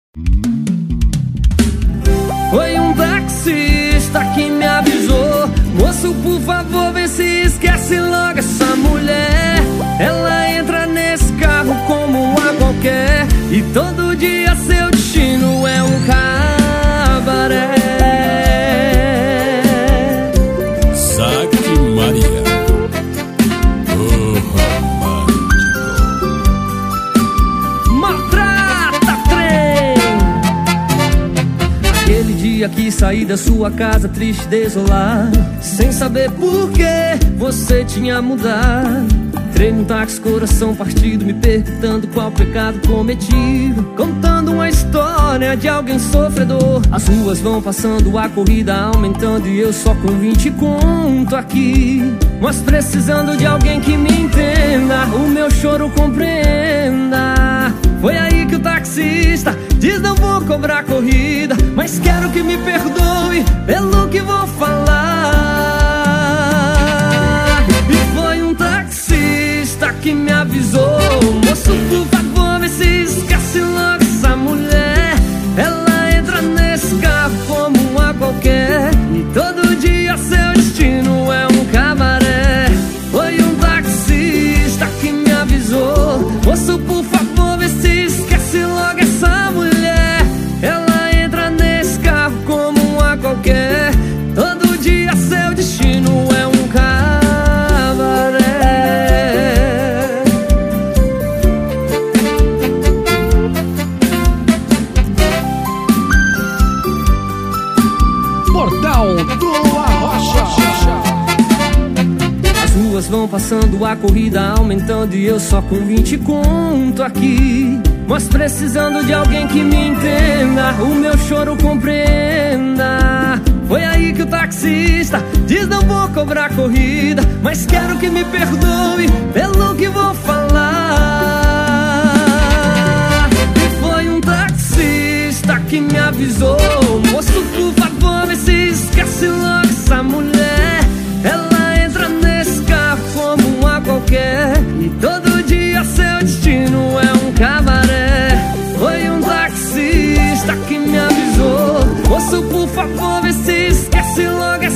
Foi um taxista que me avisou: moço, por favor, vê se esquece logo essa mulher. Ela entra nesse carro como uma qualquer, e todo dia seu destino é um cabaré. Saque Maria, o romântico. Maltrata trem. Aquele dia que saí da sua casa triste, desolado, sem saber por que você tinha mudado. Entrei num táxi, coração partido, me perguntando qual pecado cometido, contando uma história de alguém sofredor. As ruas vão passando, a corrida aumentando, e eu só com 20 conto aqui, mas precisando de alguém que me entenda, o meu choro compreenda. Foi aí que o taxista diz: não vou cobrar corrida, mas quero que me perdoe pelo que vou falar. E foi um taxista que me avisou: moço, por favor, vê se esquece logo essa mulher. Ela entra nesse carro como uma qualquer, e todo dia seu destino é um cabaré. Foi um taxista que me avisou: moço, por favor, vê se esquece logo essa mulher. Ela entra nesse carro como uma qualquer, todo dia seu destino é um cabaré. Portal do Arrocha. As ruas vão passando, a corrida aumentando, e eu só com 20 conto aqui, mas precisando de alguém que me entenda, o meu choro compreenda. Foi aí que o taxista diz: não vou cobrar corrida, mas quero que me perdoe pelo que vou falar. E foi um taxista que me avisou: moço, por favor, vê se esquece logo essa mulher. Ela entra nesse carro como uma qualquer, e todo dia seu destino é um cabaré. Foi um taxista que me avisou: moço, por favor, vê se esquece logo